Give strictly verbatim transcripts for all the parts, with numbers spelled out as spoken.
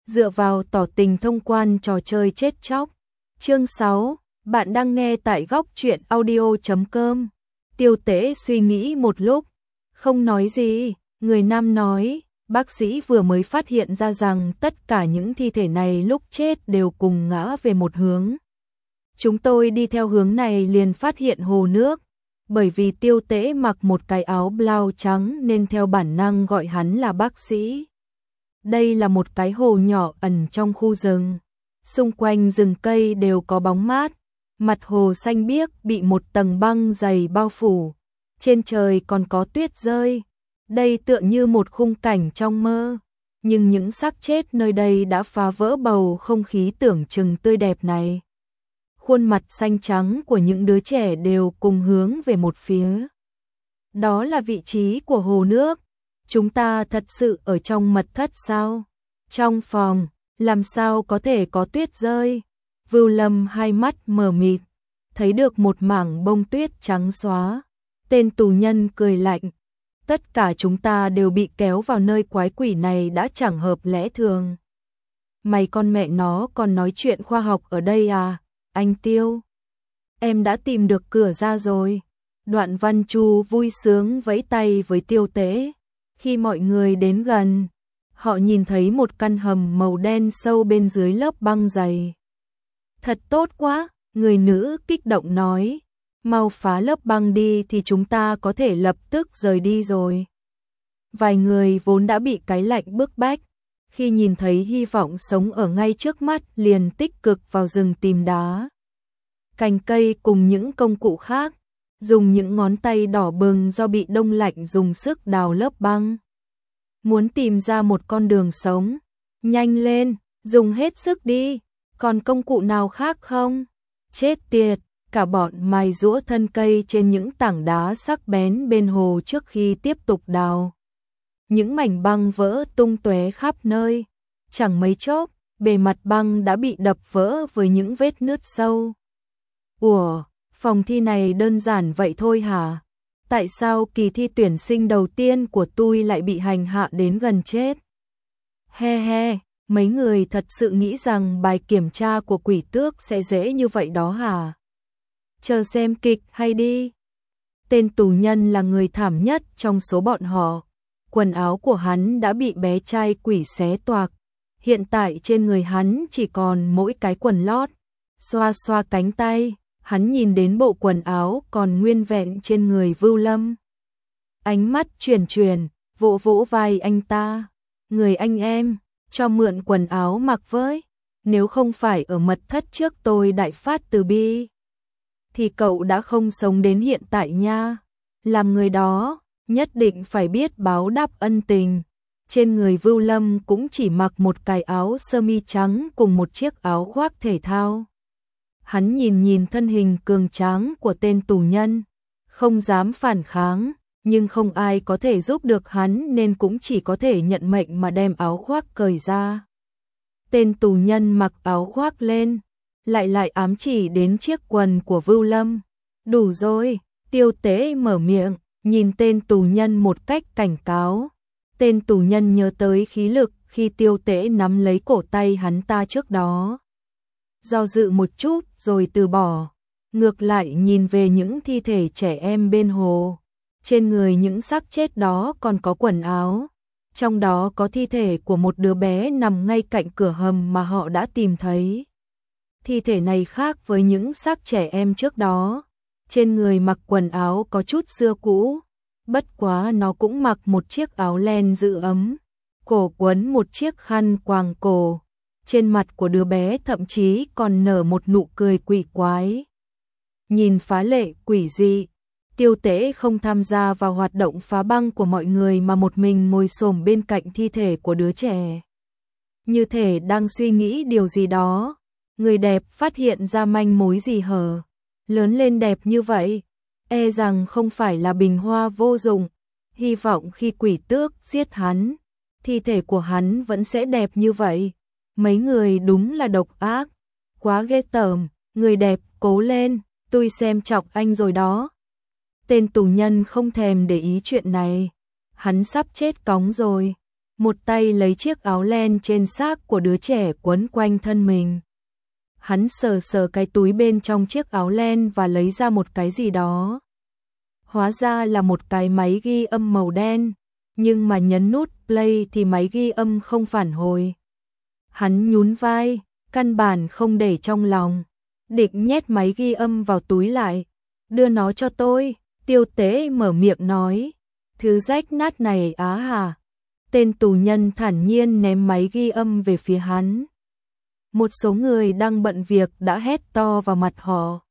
dựa vào tỏ tình thông quan trò chơi chết chóc. Chương sáu, bạn đang nghe tại góc truyện audio chấm com. Tiêu Tế suy nghĩ một lúc, không nói gì, người nam nói, bác sĩ vừa mới phát hiện ra rằng tất cả những thi thể này lúc chết đều cùng ngã về một hướng. Chúng tôi đi theo hướng này liền phát hiện hồ nước, bởi vì Tiêu Tế mặc một cái áo blau trắng nên theo bản năng gọi hắn là bác sĩ. Đây là một cái hồ nhỏ ẩn trong khu rừng, xung quanh rừng cây đều có bóng mát, mặt hồ xanh biếc bị một tầng băng dày bao phủ, trên trời còn có tuyết rơi. Đây tựa như một khung cảnh trong mơ, nhưng những xác chết nơi đây đã phá vỡ bầu không khí tưởng chừng tươi đẹp này. Khuôn mặt xanh trắng của những đứa trẻ đều cùng hướng về một phía. Đó là vị trí của hồ nước. Chúng ta thật sự ở trong mật thất sao? Trong phòng, làm sao có thể có tuyết rơi? Vưu Lâm hai mắt mờ mịt, thấy được một mảng bông tuyết trắng xóa. Tên tù nhân cười lạnh. Tất cả chúng ta đều bị kéo vào nơi quái quỷ này đã chẳng hợp lẽ thường. Mày con mẹ nó còn nói chuyện khoa học ở đây à, anh Tiêu? Em đã tìm được cửa ra rồi. Đoạn Văn Chu vui sướng vẫy tay với Tiêu Tế. Khi mọi người đến gần, họ nhìn thấy một căn hầm màu đen sâu bên dưới lớp băng dày. Thật tốt quá, người nữ kích động nói. Mau phá lớp băng đi thì chúng ta có thể lập tức rời đi rồi. Vài người vốn đã bị cái lạnh bức bách, khi nhìn thấy hy vọng sống ở ngay trước mắt liền tích cực vào rừng tìm đá, cành cây cùng những công cụ khác, dùng những ngón tay đỏ bừng do bị đông lạnh dùng sức đào lớp băng. Muốn tìm ra một con đường sống, nhanh lên, dùng hết sức đi, còn công cụ nào khác không? Chết tiệt! Cả bọn mài giũa thân cây trên những tảng đá sắc bén bên hồ trước khi tiếp tục đào. Những mảnh băng vỡ tung tóe khắp nơi, chẳng mấy chốc, bề mặt băng đã bị đập vỡ với những vết nứt sâu. Ủa, phòng thi này đơn giản vậy thôi hả? Tại sao kỳ thi tuyển sinh đầu tiên của tôi lại bị hành hạ đến gần chết? He he, mấy người thật sự nghĩ rằng bài kiểm tra của quỷ tước sẽ dễ như vậy đó hả? Chờ xem kịch hay đi. Tên tù nhân là người thảm nhất trong số bọn họ. Quần áo của hắn đã bị bé trai quỷ xé toạc. Hiện tại trên người hắn chỉ còn mỗi cái quần lót. Xoa xoa cánh tay, hắn nhìn đến bộ quần áo còn nguyên vẹn trên người Vưu Lâm. Ánh mắt chuyển chuyển, vỗ vỗ vai anh ta. Người anh em, cho mượn quần áo mặc với. Nếu không phải ở mật thất trước tôi đại phát từ bi, thì cậu đã không sống đến hiện tại nha. Làm người đó, nhất định phải biết báo đáp ân tình. Trên người Vưu Lâm cũng chỉ mặc một cái áo sơ mi trắng cùng một chiếc áo khoác thể thao. Hắn nhìn nhìn thân hình cường tráng của tên tù nhân, không dám phản kháng, nhưng không ai có thể giúp được hắn nên cũng chỉ có thể nhận mệnh mà đem áo khoác cởi ra. Tên tù nhân mặc áo khoác lên, lại lại ám chỉ đến chiếc quần của Vưu Lâm. Đủ rồi, Tiêu Tế mở miệng, nhìn tên tù nhân một cách cảnh cáo. Tên tù nhân nhớ tới khí lực khi Tiêu Tế nắm lấy cổ tay hắn ta trước đó. Do dự một chút rồi từ bỏ, ngược lại nhìn về những thi thể trẻ em bên hồ. Trên người những xác chết đó còn có quần áo, trong đó có thi thể của một đứa bé nằm ngay cạnh cửa hầm mà họ đã tìm thấy. Thi thể này khác với những xác trẻ em trước đó, trên người mặc quần áo có chút xưa cũ, bất quá nó cũng mặc một chiếc áo len giữ ấm, cổ quấn một chiếc khăn quàng cổ, trên mặt của đứa bé thậm chí còn nở một nụ cười quỷ quái. Nhìn phá lệ quỷ dị, Tiêu Tế không tham gia vào hoạt động phá băng của mọi người mà một mình ngồi xổm bên cạnh thi thể của đứa trẻ. Như thể đang suy nghĩ điều gì đó. Người đẹp phát hiện ra manh mối gì hở? Lớn lên đẹp như vậy, e rằng không phải là bình hoa vô dụng. Hy vọng khi quỷ tước giết hắn, thi thể của hắn vẫn sẽ đẹp như vậy. Mấy người đúng là độc ác, quá ghê tởm. Người đẹp cố lên, tôi xem chọc anh rồi đó. Tên tù nhân không thèm để ý chuyện này, hắn sắp chết cóng rồi. một tay lấy chiếc áo len trên xác của đứa trẻ quấn quanh thân mình. Hắn sờ sờ cái túi bên trong chiếc áo len và lấy ra một cái gì đó. Hóa ra là một cái máy ghi âm màu đen, nhưng mà nhấn nút play thì máy ghi âm không phản hồi. Hắn nhún vai, căn bản không để trong lòng, định nhét máy ghi âm vào túi lại. Đưa nó cho tôi, Tiêu Tế mở miệng nói. Thứ rách nát này á hả? Tên tù nhân thản nhiên ném máy ghi âm về phía hắn. Một số người đang bận việc đã hét to vào mặt họ.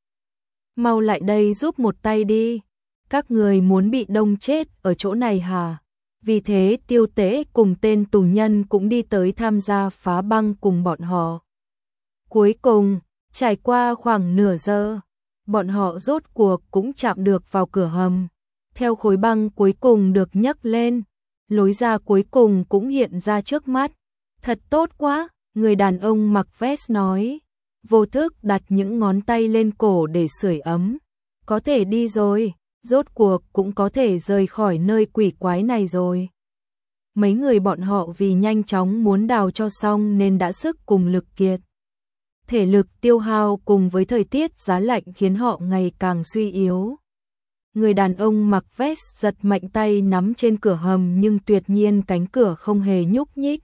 Mau lại đây giúp một tay đi. Các người muốn bị đông chết ở chỗ này hả? Vì thế Tiêu Tế cùng tên tù nhân cũng đi tới tham gia phá băng cùng bọn họ. Cuối cùng, trải qua khoảng nửa giờ, bọn họ rốt cuộc cũng chạm được vào cửa hầm. Theo khối băng cuối cùng được nhấc lên, lối ra cuối cùng cũng hiện ra trước mắt. Thật tốt quá, người đàn ông mặc vest nói, vô thức đặt những ngón tay lên cổ để sưởi ấm. Có thể đi rồi, rốt cuộc cũng có thể rời khỏi nơi quỷ quái này rồi. Mấy người bọn họ vì nhanh chóng muốn đào cho xong nên đã sức cùng lực kiệt. Thể lực tiêu hao cùng với thời tiết giá lạnh khiến họ ngày càng suy yếu. Người đàn ông mặc vest giật mạnh tay nắm trên cửa hầm nhưng tuyệt nhiên cánh cửa không hề nhúc nhích.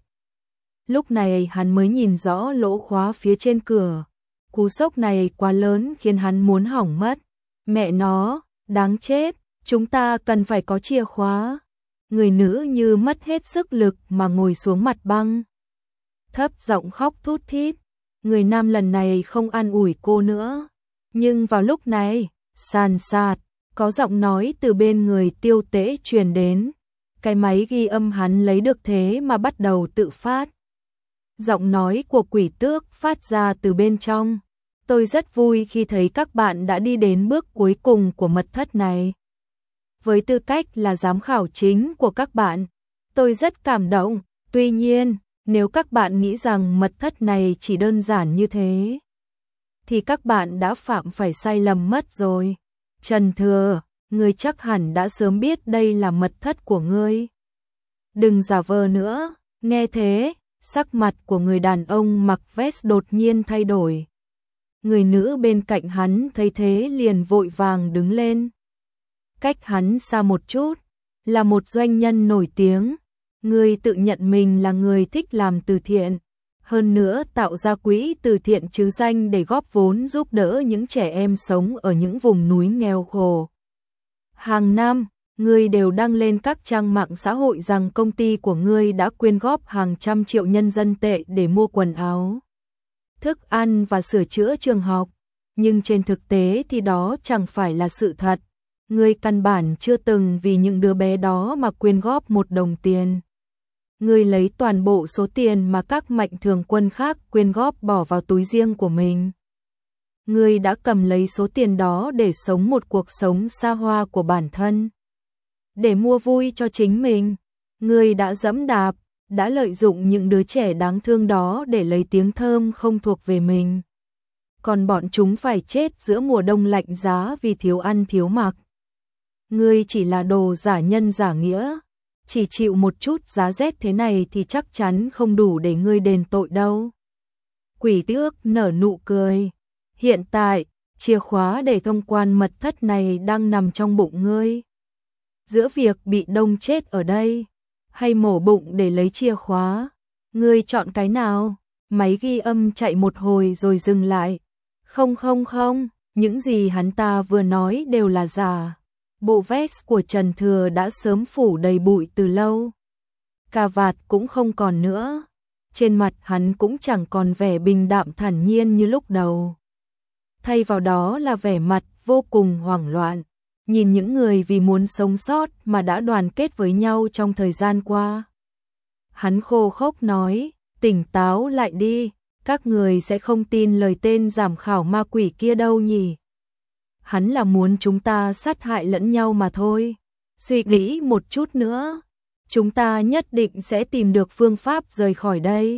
Lúc này hắn mới nhìn rõ lỗ khóa phía trên cửa. Cú sốc này quá lớn khiến hắn muốn hỏng mất. Mẹ nó, đáng chết, chúng ta cần phải có chìa khóa. Người nữ như mất hết sức lực mà ngồi xuống mặt băng. Thấp giọng khóc thút thít. Người nam lần này không an ủi cô nữa. Nhưng vào lúc này, sàn sạt, có giọng nói từ bên người Tiêu Tế truyền đến. Cái máy ghi âm hắn lấy được thế mà bắt đầu tự phát. Giọng nói của quỷ tước phát ra từ bên trong. Tôi rất vui khi thấy các bạn đã đi đến bước cuối cùng của mật thất này. Với tư cách là giám khảo chính của các bạn, tôi rất cảm động. Tuy nhiên, nếu các bạn nghĩ rằng mật thất này chỉ đơn giản như thế, thì các bạn đã phạm phải sai lầm mất rồi. Trần Thừa, ngươi chắc hẳn đã sớm biết đây là mật thất của ngươi. Đừng giả vờ nữa, nghe thế, sắc mặt của người đàn ông mặc vest đột nhiên thay đổi. Người nữ bên cạnh hắn thấy thế liền vội vàng đứng lên. Cách hắn xa một chút, là một doanh nhân nổi tiếng. Người tự nhận mình là người thích làm từ thiện, hơn nữa tạo ra quỹ từ thiện chứ danh để góp vốn giúp đỡ những trẻ em sống ở những vùng núi nghèo khổ. Hàng năm, ngươi đều đăng lên các trang mạng xã hội rằng công ty của ngươi đã quyên góp hàng trăm triệu nhân dân tệ để mua quần áo, thức ăn và sửa chữa trường học. Nhưng trên thực tế thì đó chẳng phải là sự thật. Ngươi căn bản chưa từng vì những đứa bé đó mà quyên góp một đồng tiền. Ngươi lấy toàn bộ số tiền mà các mạnh thường quân khác quyên góp bỏ vào túi riêng của mình. Ngươi đã cầm lấy số tiền đó để sống một cuộc sống xa hoa của bản thân. Để mua vui cho chính mình. Ngươi đã dẫm đạp, đã lợi dụng những đứa trẻ đáng thương đó để lấy tiếng thơm không thuộc về mình. Còn bọn chúng phải chết giữa mùa đông lạnh giá vì thiếu ăn thiếu mặc. Ngươi chỉ là đồ giả nhân giả nghĩa. Chỉ chịu một chút giá rét thế này thì chắc chắn không đủ để ngươi đền tội đâu. Quỷ tước nở nụ cười. Hiện tại, chìa khóa để thông quan mật thất này đang nằm trong bụng ngươi. Giữa việc bị đông chết ở đây, hay mổ bụng để lấy chìa khóa, ngươi chọn cái nào? Máy ghi âm chạy một hồi rồi dừng lại. Không không không, những gì hắn ta vừa nói đều là giả. Bộ vest của Trần Thừa đã sớm phủ đầy bụi từ lâu. Cà vạt cũng không còn nữa. Trên mặt hắn cũng chẳng còn vẻ bình đạm thản nhiên như lúc đầu. Thay vào đó là vẻ mặt vô cùng hoảng loạn. Nhìn những người vì muốn sống sót mà đã đoàn kết với nhau trong thời gian qua. Hắn khô khốc nói, tỉnh táo lại đi, các người sẽ không tin lời tên giám khảo ma quỷ kia đâu nhỉ. Hắn là muốn chúng ta sát hại lẫn nhau mà thôi. Suy nghĩ một chút nữa, chúng ta nhất định sẽ tìm được phương pháp rời khỏi đây.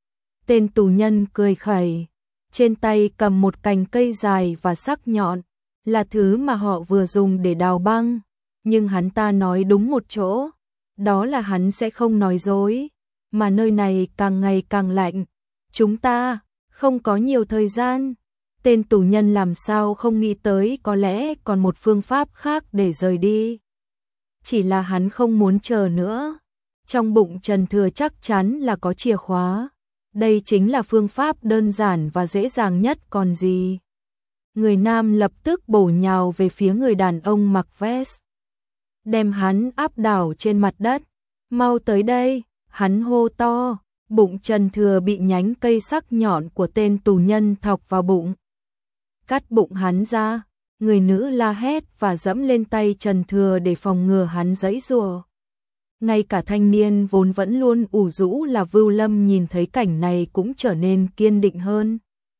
Tên tù nhân cười khẩy, trên tay cầm một cành cây dài và sắc nhọn, là thứ mà họ vừa dùng để đào băng. Nhưng hắn ta nói đúng một chỗ, đó là hắn sẽ không nói dối, mà nơi này càng ngày càng lạnh, chúng ta không có nhiều thời gian. Tên tù nhân làm sao không nghĩ tới có lẽ còn một phương pháp khác để rời đi. Chỉ là hắn không muốn chờ nữa. Trong bụng Trần Thừa chắc chắn là có chìa khóa. Đây chính là phương pháp đơn giản và dễ dàng nhất còn gì. Người nam lập tức bổ nhào về phía người đàn ông mặc vest, đem hắn áp đảo trên mặt đất. Mau tới đây, hắn hô to. Bụng Trần Thừa bị nhánh cây sắc nhọn của tên tù nhân thọc vào bụng. Cắt bụng hắn ra, người nữ la hét và dẫm lên tay Trần Thừa để phòng ngừa hắn giãy giụa. Ngay cả thanh niên vốn vẫn luôn ủ rũ là Vưu Lâm nhìn thấy cảnh này cũng trở nên kiên định hơn.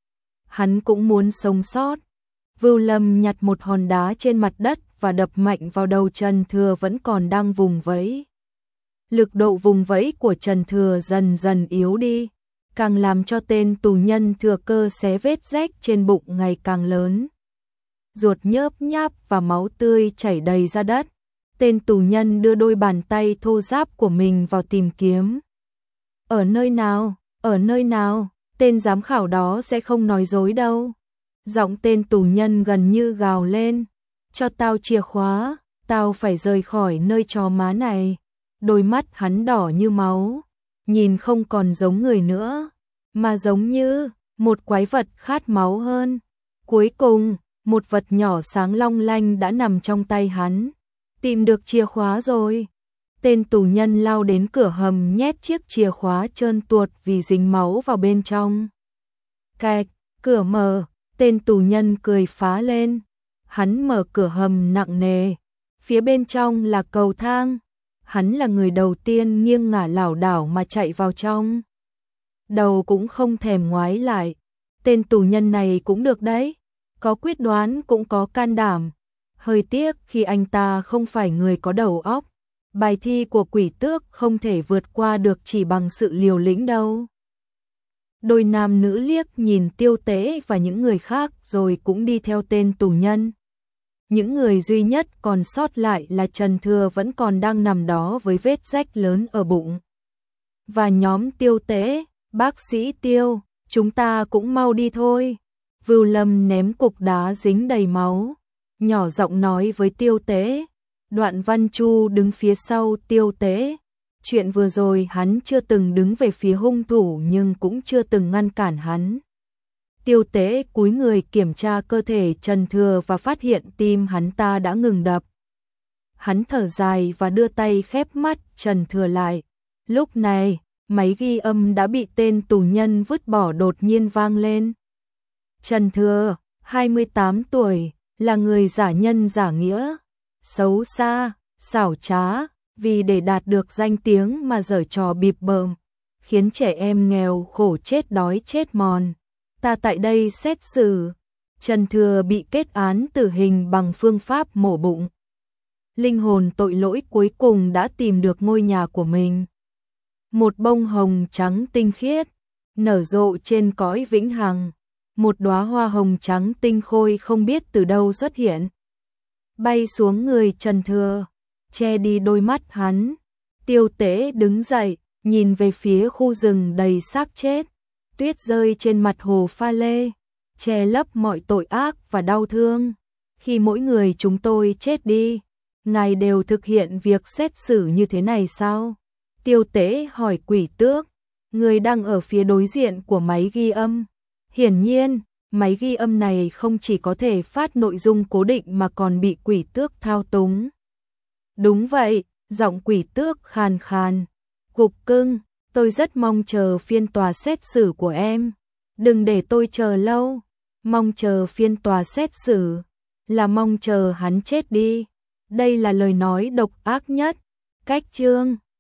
Hắn cũng muốn sống sót. Vưu Lâm nhặt một hòn đá trên mặt đất và đập mạnh vào đầu Trần Thừa vẫn còn đang vùng vẫy. Lực độ vùng vẫy của Trần Thừa dần dần yếu đi, càng làm cho tên tù nhân thừa cơ xé vết rách trên bụng ngày càng lớn. Ruột nhớp nháp và máu tươi chảy đầy ra đất. Tên tù nhân đưa đôi bàn tay thô ráp của mình vào tìm kiếm. Ở nơi nào? Ở nơi nào? Tên giám khảo đó sẽ không nói dối đâu. Giọng tên tù nhân gần như gào lên. Cho tao chìa khóa, tao phải rời khỏi nơi chó má này. Đôi mắt hắn đỏ như máu, nhìn không còn giống người nữa, mà giống như một quái vật khát máu hơn. Cuối cùng, một vật nhỏ sáng long lanh đã nằm trong tay hắn. Tìm được chìa khóa rồi. Tên tù nhân lao đến cửa hầm nhét chiếc chìa khóa trơn tuột vì dính máu vào bên trong. Cạch, cửa mở, tên tù nhân cười phá lên. Hắn mở cửa hầm nặng nề. Phía bên trong là cầu thang. Hắn là người đầu tiên nghiêng ngả lảo đảo mà chạy vào trong. Đầu cũng không thèm ngoái lại. Tên tù nhân này cũng được đấy. Có quyết đoán cũng có can đảm. Hơi tiếc khi anh ta không phải người có đầu óc. Bài thi của quỷ tước không thể vượt qua được chỉ bằng sự liều lĩnh đâu. Đôi nam nữ liếc nhìn Tiêu Tế và những người khác rồi cũng đi theo tên tù nhân. Những người duy nhất còn sót lại là Trần Thừa vẫn còn đang nằm đó với vết rách lớn ở bụng. Và nhóm Tiêu Tế, bác sĩ Tiêu, chúng ta cũng mau đi thôi. Vưu Lâm ném cục đá dính đầy máu, nhỏ giọng nói với Tiêu Tế. Đoạn Văn Chu đứng phía sau Tiêu Tế. Chuyện vừa rồi hắn chưa từng đứng về phía hung thủ nhưng cũng chưa từng ngăn cản hắn. Tiêu Tế cúi người kiểm tra cơ thể Trần Thừa và phát hiện tim hắn ta đã ngừng đập. Hắn thở dài và đưa tay khép mắt Trần Thừa lại. Lúc này, máy ghi âm đã bị tên tù nhân vứt bỏ đột nhiên vang lên. Trần Thừa, hai mươi tám tuổi, là người giả nhân giả nghĩa, xấu xa, xảo trá, vì để đạt được danh tiếng mà giở trò bịp bợm, khiến trẻ em nghèo khổ chết đói chết mòn. Ta tại đây xét xử. Trần Thừa bị kết án tử hình bằng phương pháp mổ bụng. Linh hồn tội lỗi cuối cùng đã tìm được ngôi nhà của mình. Một bông hồng trắng tinh khiết, nở rộ trên cõi vĩnh hằng. Một đóa hoa hồng trắng tinh khôi không biết từ đâu xuất hiện. Bay xuống người Trần Thừa, che đi đôi mắt hắn. Tiêu Tế đứng dậy, nhìn về phía khu rừng đầy xác chết. Tuyết rơi trên mặt hồ pha lê, che lấp mọi tội ác và đau thương. Khi mỗi người chúng tôi chết đi, ngài đều thực hiện việc xét xử như thế này sao? Tiêu Tế hỏi quỷ tước, người đang ở phía đối diện của máy ghi âm. Hiển nhiên, máy ghi âm này không chỉ có thể phát nội dung cố định mà còn bị quỷ tước thao túng. Đúng vậy, giọng quỷ tước khàn khàn. Cục cưng, tôi rất mong chờ phiên tòa xét xử của em. Đừng để tôi chờ lâu. Mong chờ phiên tòa xét xử là mong chờ hắn chết đi. Đây là lời nói độc ác nhất. Cách chương